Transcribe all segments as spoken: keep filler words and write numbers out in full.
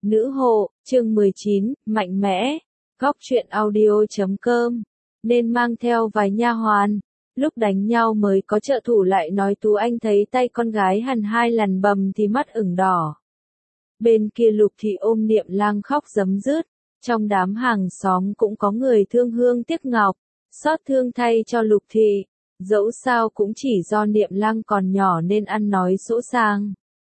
Nữ hộ, chương mười chín, mạnh mẽ. Góc truyện audio chấm com. Nên mang theo vài nha hoàn. Lúc đánh nhau mới có trợ thủ lại nói Tú Anh thấy tay con gái hằn hai lần bầm thì mắt ửng đỏ. Bên kia Lục Thị ôm Niệm Lang khóc rấm rứt. Trong đám hàng xóm cũng có người thương hương tiếc ngọc, xót thương thay cho Lục Thị. Dẫu sao cũng chỉ do Niệm Lang còn nhỏ nên ăn nói sỗ sàng.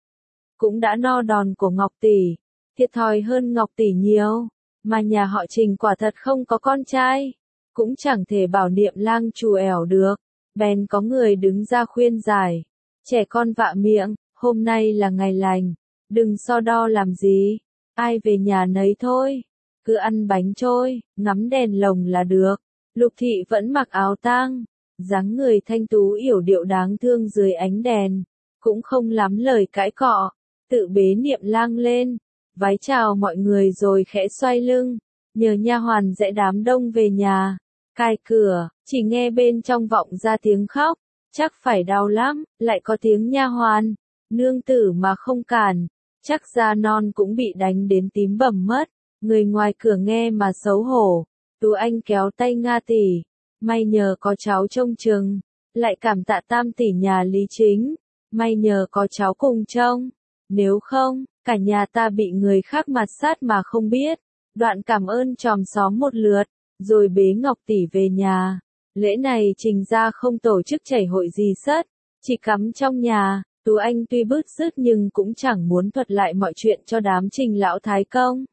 Cũng đã no đòn của Ngọc Tỷ, thiệt thòi hơn Ngọc Tỷ nhiều, mà nhà họ Trình quả thật không có con trai, cũng chẳng thể bảo Niệm Lang trù ẻo được, bèn có người đứng ra khuyên giải, trẻ con vạ miệng, hôm nay là ngày lành, đừng so đo làm gì, ai về nhà nấy thôi, cứ ăn bánh trôi, ngắm đèn lồng là được. Lục Thị vẫn mặc áo tang, dáng người thanh tú yểu điệu đáng thương dưới ánh đèn, cũng không lắm lời cãi cọ, tự bế Niệm Lang lên, vái chào mọi người rồi khẽ xoay lưng, nhờ nha hoàn dạy đám đông về nhà. Cài cửa, chỉ nghe bên trong vọng ra tiếng khóc, chắc phải đau lắm, lại có tiếng nha hoàn, nương tử mà không cản, chắc da non cũng bị đánh đến tím bầm mất. Người ngoài cửa nghe mà xấu hổ. Tú Anh kéo tay Nga tỷ, may nhờ có cháu trông chừng, lại cảm tạ Tam tỷ nhà Lý Chính, may nhờ có cháu cùng trông, nếu không, cả nhà ta bị người khác mạt sát mà không biết. Đoạn cảm ơn chòm xóm một lượt, rồi bế Ngọc tỷ về nhà. Lễ này Trình gia không tổ chức chảy hội gì sất, chỉ cắm trong nhà. Tú Anh tuy bứt rứt nhưng cũng chẳng muốn thuật lại mọi chuyện cho đám Trình lão thái công.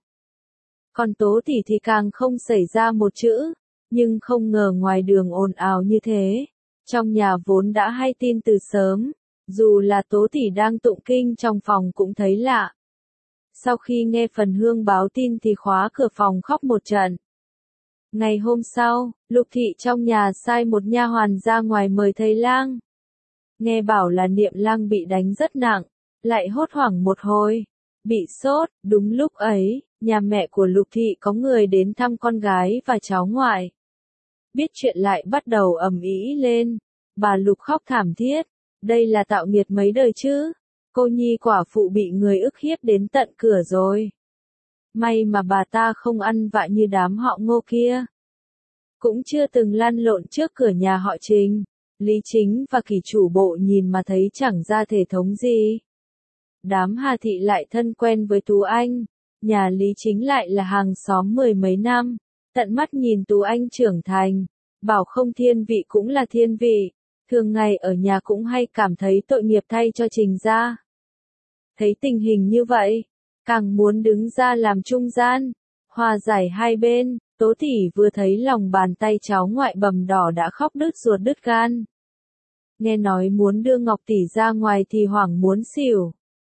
Còn Tố tỷ thì càng không xảy ra một chữ, nhưng không ngờ ngoài đường ồn ào như thế. Trong nhà vốn đã hay tin từ sớm, dù là Tố tỷ đang tụng kinh trong phòng cũng thấy lạ. Sau khi nghe Phần Hương báo tin thì khóa cửa phòng khóc một trận. Ngày hôm sau, Lục Thị trong nhà sai một nha hoàn ra ngoài mời thầy lang. Nghe bảo là Niệm Lang bị đánh rất nặng, lại hốt hoảng một hồi, bị sốt. Đúng lúc ấy, nhà mẹ của Lục Thị có người đến thăm con gái và cháu ngoại. Biết chuyện lại bắt đầu ầm ĩ lên, bà Lục khóc thảm thiết, đây là tạo nghiệt mấy đời chứ, cô nhi quả phụ bị người ức hiếp đến tận cửa rồi. May mà bà ta không ăn vạ như đám họ Ngô kia. Cũng chưa từng lăn lộn trước cửa nhà họ Trình, Lý Chính và Kỷ chủ bộ nhìn mà thấy chẳng ra thể thống gì. Đám Hà Thị lại thân quen với Tú Anh, nhà Lý Chính lại là hàng xóm mười mấy năm, tận mắt nhìn Tú Anh trưởng thành, bảo không thiên vị cũng là thiên vị, thường ngày ở nhà cũng hay cảm thấy tội nghiệp thay cho Trình gia. Thấy tình hình như vậy, càng muốn đứng ra làm trung gian, hòa giải hai bên. Tố tỷ vừa thấy lòng bàn tay cháu ngoại bầm đỏ đã khóc đứt ruột đứt gan. Nghe nói muốn đưa Ngọc tỷ ra ngoài thì hoảng muốn xỉu.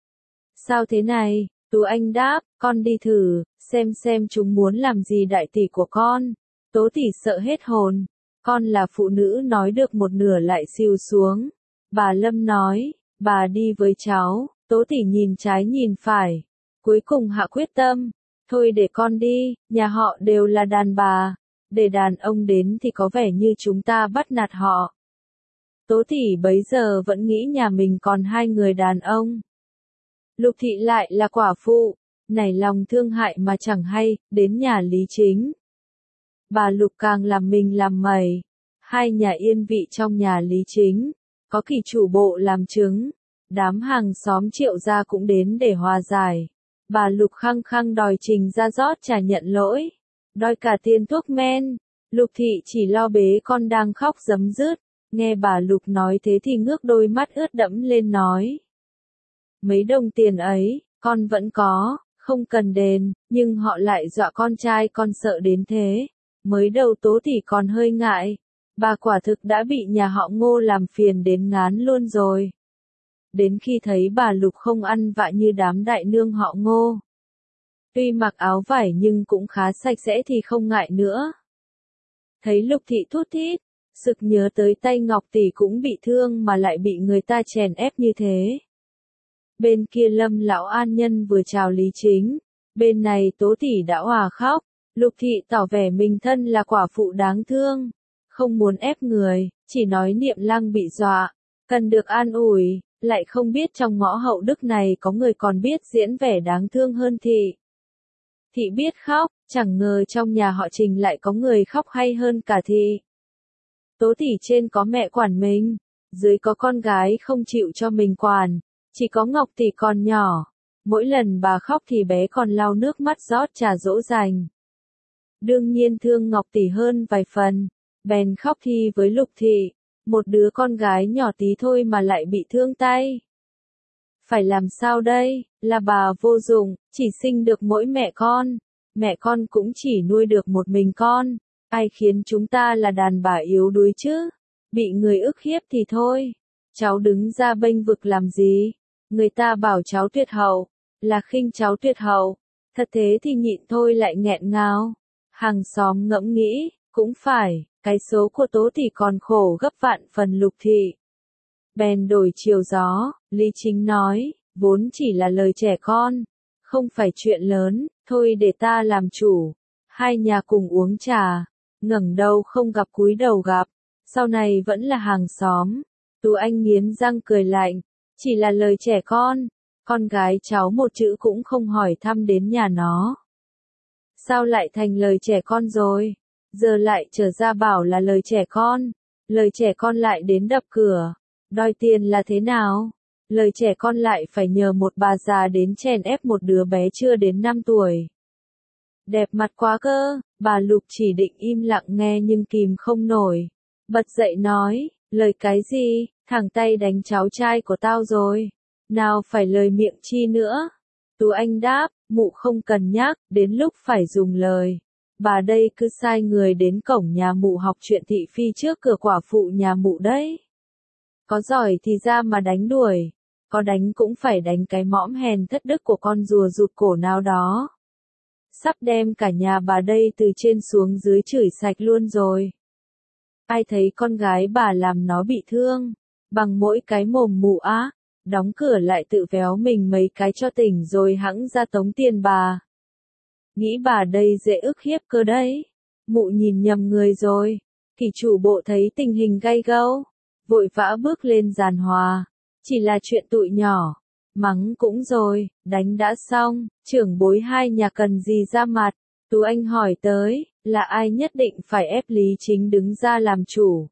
Sao thế này? Tú Anh đáp, con đi thử, xem xem chúng muốn làm gì đại tỷ của con. Tố tỷ sợ hết hồn, con là phụ nữ nói được một nửa lại xìu xuống. Bà Lâm nói, bà đi với cháu. Tố tỷ nhìn trái nhìn phải, cuối cùng hạ quyết tâm. Thôi để con đi, nhà họ đều là đàn bà, để đàn ông đến thì có vẻ như chúng ta bắt nạt họ. Tố tỷ bấy giờ vẫn nghĩ nhà mình còn hai người đàn ông. Lục Thị lại là quả phụ, nảy lòng thương hại mà chẳng hay, đến nhà Lý Chính. Bà Lục càng làm mình làm mày, hai nhà yên vị trong nhà Lý Chính, có Kỷ chủ bộ làm chứng, đám hàng xóm Triệu gia cũng đến để hòa giải. Bà Lục khăng khăng đòi Trình ra rót trà nhận lỗi, đòi cả tiền thuốc men. Lục Thị chỉ lo bế con đang khóc rấm rứt, nghe bà Lục nói thế thì ngước đôi mắt ướt đẫm lên nói. Mấy đồng tiền ấy, con vẫn có, không cần đền, nhưng họ lại dọa con trai con sợ đến thế. Mới đầu Tố tỷ còn hơi ngại, bà quả thực đã bị nhà họ Ngô làm phiền đến ngán luôn rồi. Đến khi thấy bà Lục không ăn vạ như đám đại nương họ Ngô. Tuy mặc áo vải nhưng cũng khá sạch sẽ thì không ngại nữa. Thấy Lục Thị thút thít, sực nhớ tới tay Ngọc tỷ cũng bị thương mà lại bị người ta chèn ép như thế. Bên kia Lâm lão an nhân vừa chào Lý Chính, bên này Tố tỷ đã òa khóc. Lục Thị tỏ vẻ mình thân là quả phụ đáng thương, không muốn ép người, chỉ nói Niệm Lang bị dọa, cần được an ủi. Lại không biết trong ngõ hậu đức này có người còn biết diễn vẻ đáng thương hơn Thị. Thị biết khóc, chẳng ngờ trong nhà họ Trình lại có người khóc hay hơn cả thị. Tố Thị trên có mẹ quản mình, dưới có con gái không chịu cho mình quản, chỉ có Ngọc Thị còn nhỏ. Mỗi lần bà khóc thì bé còn lau nước mắt rót trà dỗ dành. Đương nhiên thương Ngọc Thị hơn vài phần, bèn khóc thi với Lục Thị, một đứa con gái nhỏ tí thôi mà lại bị thương tay. Phải làm sao đây, là bà vô dụng, chỉ sinh được mỗi mẹ con, mẹ con cũng chỉ nuôi được một mình con, ai khiến chúng ta là đàn bà yếu đuối chứ, bị người ức hiếp thì thôi, cháu đứng ra bênh vực làm gì, người ta bảo cháu tuyệt hậu, là khinh cháu tuyệt hậu, thật thế thì nhịn thôi lại nghẹn ngào. Hàng xóm ngẫm nghĩ, cũng phải, cái số của Tố Thị còn khổ gấp vạn phần Lục Thị. Bèn đổi chiều gió, Lý Chính nói, vốn chỉ là lời trẻ con, không phải chuyện lớn, thôi để ta làm chủ. Hai nhà cùng uống trà, ngẩng đầu không gặp cúi đầu gặp, sau này vẫn là hàng xóm. Tú Anh nghiến răng cười lạnh, chỉ là lời trẻ con, con gái cháu một chữ cũng không hỏi thăm đến nhà nó. Sao lại thành lời trẻ con rồi? Giờ lại trở ra bảo là lời trẻ con, lời trẻ con lại đến đập cửa, đòi tiền là thế nào? Lời trẻ con lại phải nhờ một bà già đến chèn ép một đứa bé chưa đến năm tuổi. Đẹp mặt quá cơ, bà Lục chỉ định im lặng nghe nhưng kìm không nổi. Bật dậy nói, lời cái gì, thẳng tay đánh cháu trai của tao rồi. Nào phải lời miệng chi nữa. Tú Anh đáp, mụ không cần nhắc, đến lúc phải dùng lời. Bà đây cứ sai người đến cổng nhà mụ học chuyện thị phi trước cửa quả phụ nhà mụ đấy. Có giỏi thì ra mà đánh đuổi, có đánh cũng phải đánh cái mõm hèn thất đức của con rùa rụt cổ nào đó. Sắp đem cả nhà bà đây từ trên xuống dưới chửi sạch luôn rồi. Ai thấy con gái bà làm nó bị thương, bằng mỗi cái mồm mụ á, đóng cửa lại tự véo mình mấy cái cho tỉnh rồi hẵng ra tống tiền bà. Nghĩ bà đây dễ ức hiếp cơ đấy. Mụ nhìn nhầm người rồi. Kỷ chủ bộ thấy tình hình gay gẫu, vội vã bước lên giàn hòa. Chỉ là chuyện tụi nhỏ. Mắng cũng rồi, đánh đã xong, trưởng bối hai nhà cần gì ra mặt. Tú Anh hỏi tới, là ai nhất định phải ép Lý Chính đứng ra làm chủ.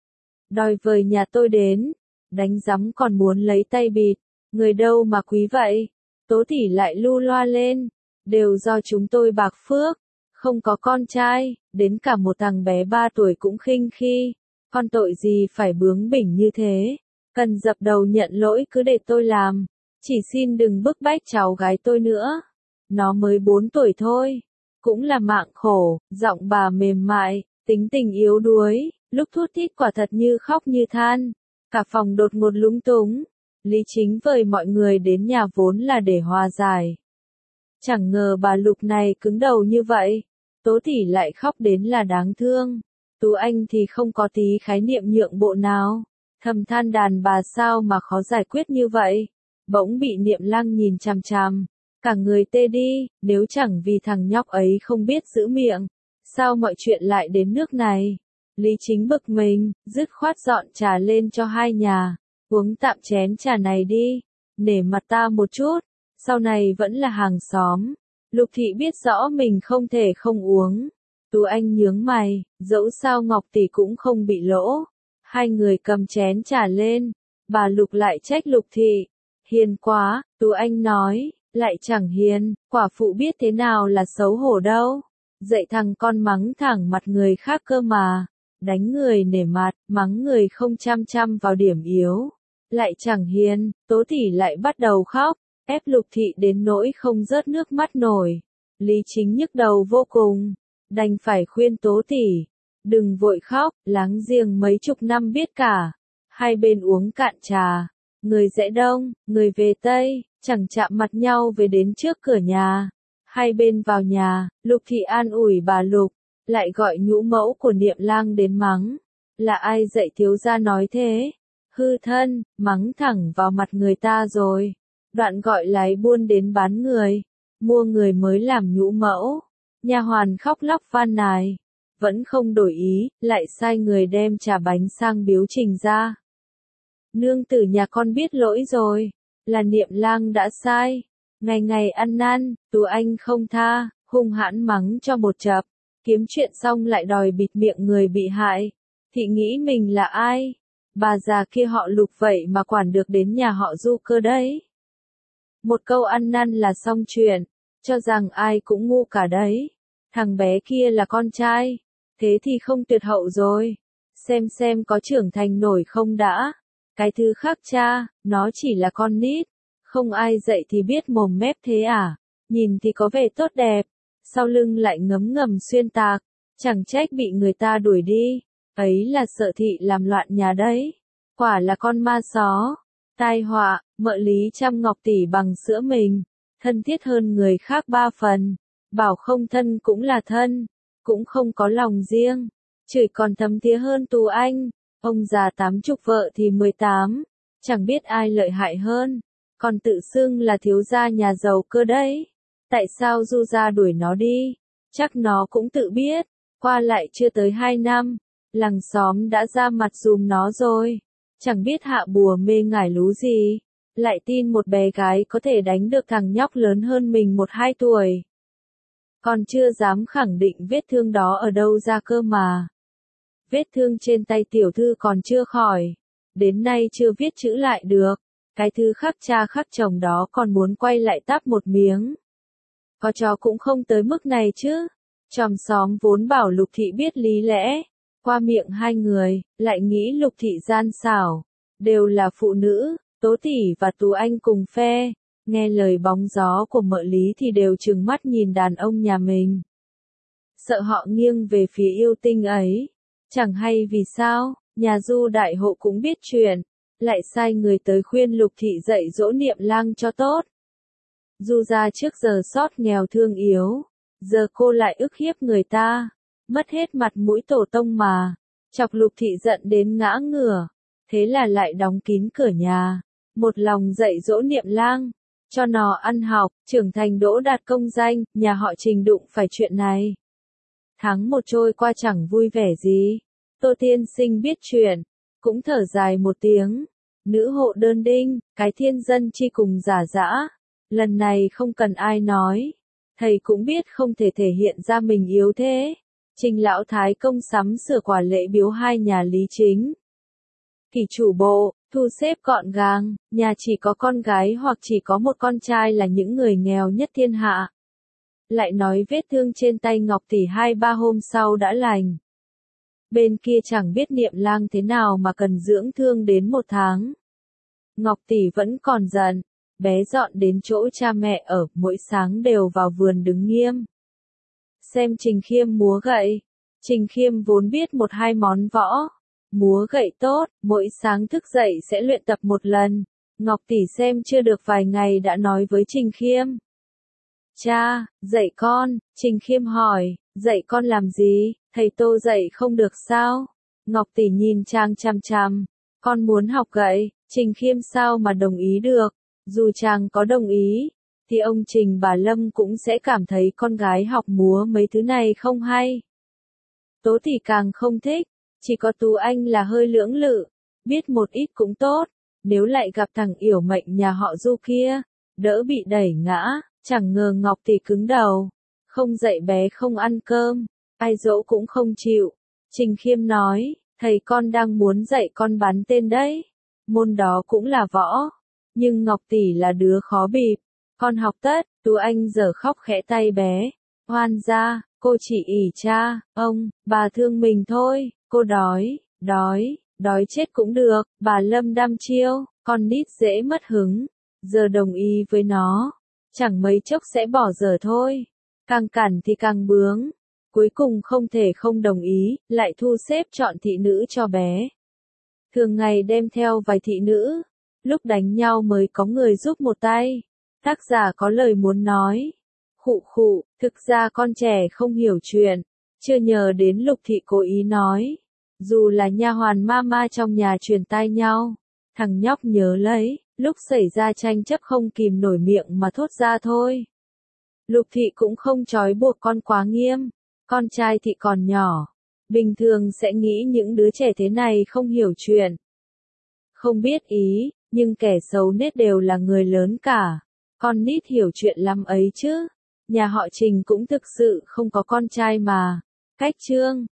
Đòi vời nhà tôi đến, đánh giấm còn muốn lấy tay bịt, người đâu mà quý vậy. Tố Thị lại lu loa lên, đều do chúng tôi bạc phước, không có con trai, đến cả một thằng bé ba tuổi cũng khinh khi, con tội gì phải bướng bỉnh như thế, cần dập đầu nhận lỗi cứ để tôi làm, chỉ xin đừng bức bách cháu gái tôi nữa, nó mới bốn tuổi thôi, cũng là mạng khổ, giọng bà mềm mại, tính tình yếu đuối, lúc thút thít quả thật như khóc như than, cả phòng đột ngột lúng túng, Lý Chính vời mọi người đến nhà vốn là để hòa giải. Chẳng ngờ bà Lục này cứng đầu như vậy, Tố Thị lại khóc đến là đáng thương, Tú Anh thì không có tí khái niệm nhượng bộ nào, thầm than đàn bà sao mà khó giải quyết như vậy, bỗng bị Niệm Lăng nhìn chằm chằm, cả người tê đi, nếu chẳng vì thằng nhóc ấy không biết giữ miệng, sao mọi chuyện lại đến nước này. Lý Chính bực mình, dứt khoát dọn trà lên cho hai nhà, uống tạm chén trà này đi, nể mặt ta một chút. Sau này vẫn là hàng xóm, Lục Thị biết rõ mình không thể không uống. Tú Anh nhướng mày, dẫu sao Ngọc Tỷ cũng không bị lỗ. Hai người cầm chén trà lên, bà Lục lại trách Lục Thị. Hiền quá, Tú Anh nói, lại chẳng hiền, quả phụ biết thế nào là xấu hổ đâu. Dạy thằng con mắng thẳng mặt người khác cơ mà, đánh người nể mặt, mắng người không chăm chăm vào điểm yếu. Lại chẳng hiền, Tố Thị lại bắt đầu khóc. Ép Lục Thị đến nỗi không rớt nước mắt nổi. Lý Chính nhức đầu vô cùng, đành phải khuyên Tố Thị, đừng vội khóc, láng giềng mấy chục năm biết cả. Hai bên uống cạn trà, người rẽ đông, người về tây, chẳng chạm mặt nhau về đến trước cửa nhà. Hai bên vào nhà, Lục Thị an ủi bà Lục, lại gọi nhũ mẫu của Niệm Lang đến mắng. Là ai dạy thiếu gia nói thế? Hư thân, mắng thẳng vào mặt người ta rồi. Đoạn gọi lái buôn đến bán người, mua người mới làm nhũ mẫu. Nha hoàn khóc lóc van nài, vẫn không đổi ý, lại sai người đem trà bánh sang biếu Trình ra. Nương tử nhà con biết lỗi rồi, là Niệm Lang đã sai, ngày ngày ăn năn, Tú Anh không tha, hung hãn mắng cho một chập, kiếm chuyện xong lại đòi bịt miệng người bị hại. Thị nghĩ mình là ai? Bà già kia họ Lục vậy mà quản được đến nhà họ Du cơ đấy. Một câu ăn năn là xong chuyện, cho rằng ai cũng ngu cả đấy. Thằng bé kia là con trai, thế thì không tuyệt hậu rồi. Xem xem có trưởng thành nổi không đã. Cái thứ khác cha, nó chỉ là con nít. Không ai dạy thì biết mồm mép thế à? Nhìn thì có vẻ tốt đẹp, sau lưng lại ngấm ngầm xuyên tạc. Chẳng trách bị người ta đuổi đi. Ấy là sợ thị làm loạn nhà đấy. Quả là con ma só. Tai họa, mợ Lý chăm Ngọc Tỷ bằng sữa mình. Thân thiết hơn người khác ba phần. Bảo không thân cũng là thân. Cũng không có lòng riêng. Chửi còn thấm thía hơn Tú Anh. Ông già tám chục vợ thì mười tám. Chẳng biết ai lợi hại hơn. Còn tự xưng là thiếu gia nhà giàu cơ đấy. Tại sao Du gia đuổi nó đi? Chắc nó cũng tự biết. Qua lại chưa tới hai năm. Làng xóm đã ra mặt dùm nó rồi. Chẳng biết hạ bùa mê ngải lú gì. Lại tin một bé gái có thể đánh được thằng nhóc lớn hơn mình một hai tuổi. Còn chưa dám khẳng định vết thương đó ở đâu ra cơ mà. Vết thương trên tay tiểu thư còn chưa khỏi. Đến nay chưa viết chữ lại được. Cái thứ khắc cha khắc chồng đó còn muốn quay lại táp một miếng. Có chó cũng không tới mức này chứ. Chòm xóm vốn bảo Lục thị biết lý lẽ. Qua miệng hai người, lại nghĩ Lục thị gian xảo. Đều là phụ nữ, Tố tỷ và Tú Anh cùng phe. Nghe lời bóng gió của mợ Lý thì đều trừng mắt nhìn đàn ông nhà mình. Sợ họ nghiêng về phía yêu tinh ấy. Chẳng hay vì sao, nhà Du đại hộ cũng biết chuyện. Lại sai người tới khuyên Lục thị dạy dỗ Niệm Lang cho tốt. Du gia trước giờ sót nghèo thương yếu. Giờ cô lại ức hiếp người ta. Mất hết mặt mũi tổ tông mà. Chọc Lục thị giận đến ngã ngửa. Thế là lại đóng kín cửa nhà. Một lòng dạy dỗ Niệm Lang. Cho nó ăn học, trưởng thành đỗ đạt công danh, nhà họ Trình đụng phải chuyện này. Tháng một trôi qua chẳng vui vẻ gì. Tô Tiên Sinh biết chuyện. Cũng thở dài một tiếng. Nữ hộ đơn đinh, cái thiên dân chi cùng giả dã. Lần này không cần ai nói. Thầy cũng biết không thể thể hiện ra mình yếu thế. Trình lão thái công sắm sửa quả lễ biếu hai nhà Lý Chính. Kỷ chủ bộ, thu xếp gọn gàng, nhà chỉ có con gái hoặc chỉ có một con trai là những người nghèo nhất thiên hạ. Lại nói vết thương trên tay Ngọc Tỷ hai ba hôm sau đã lành. Bên kia chẳng biết Niệm Lang thế nào mà cần dưỡng thương đến một tháng. Ngọc Tỷ vẫn còn giận, bé dọn đến chỗ cha mẹ ở, mỗi sáng đều vào vườn đứng nghiêm. Xem Trình Khiêm múa gậy. Trình Khiêm vốn biết một hai món võ. Múa gậy tốt, mỗi sáng thức dậy sẽ luyện tập một lần. Ngọc Tỷ xem chưa được vài ngày đã nói với Trình Khiêm. Cha, dạy con, Trình Khiêm hỏi, dạy con làm gì, thầy Tô dạy không được sao? Ngọc Tỷ nhìn chàng chằm chằm, con muốn học gậy, Trình Khiêm sao mà đồng ý được, dù chàng có đồng ý, thì ông Trình bà Lâm cũng sẽ cảm thấy con gái học múa mấy thứ này không hay. Tố thì càng không thích, chỉ có Tú Anh là hơi lưỡng lự, biết một ít cũng tốt, nếu lại gặp thằng yểu mệnh nhà họ Du kia, đỡ bị đẩy ngã, chẳng ngờ Ngọc Tỷ cứng đầu, không dạy bé không ăn cơm, ai dỗ cũng không chịu. Trình Khiêm nói, thầy con đang muốn dạy con bắn tên đấy, môn đó cũng là võ, nhưng Ngọc Tỷ là đứa khó bịp, con học tất. Tú Anh giờ khóc khẽ tay bé, oan ra, cô chỉ ỷ cha, ông, bà thương mình thôi, cô đói, đói, đói chết cũng được, bà Lâm đăm chiêu, con nít dễ mất hứng, giờ đồng ý với nó, chẳng mấy chốc sẽ bỏ dở thôi, càng cản thì càng bướng, cuối cùng không thể không đồng ý, lại thu xếp chọn thị nữ cho bé. Thường ngày đem theo vài thị nữ, lúc đánh nhau mới có người giúp một tay. Tác giả có lời muốn nói. Khụ khụ, thực ra con trẻ không hiểu chuyện, chưa nhờ đến Lục thị cố ý nói. Dù là nha hoàn mama trong nhà truyền tai nhau, thằng nhóc nhớ lấy, lúc xảy ra tranh chấp không kìm nổi miệng mà thốt ra thôi. Lục thị cũng không trói buộc con quá nghiêm, con trai thị còn nhỏ, bình thường sẽ nghĩ những đứa trẻ thế này không hiểu chuyện, không biết ý, nhưng kẻ xấu nết đều là người lớn cả. Con nít hiểu chuyện lắm ấy chứ. nhà họ Trình cũng thực sự không có con trai mà. Cách chương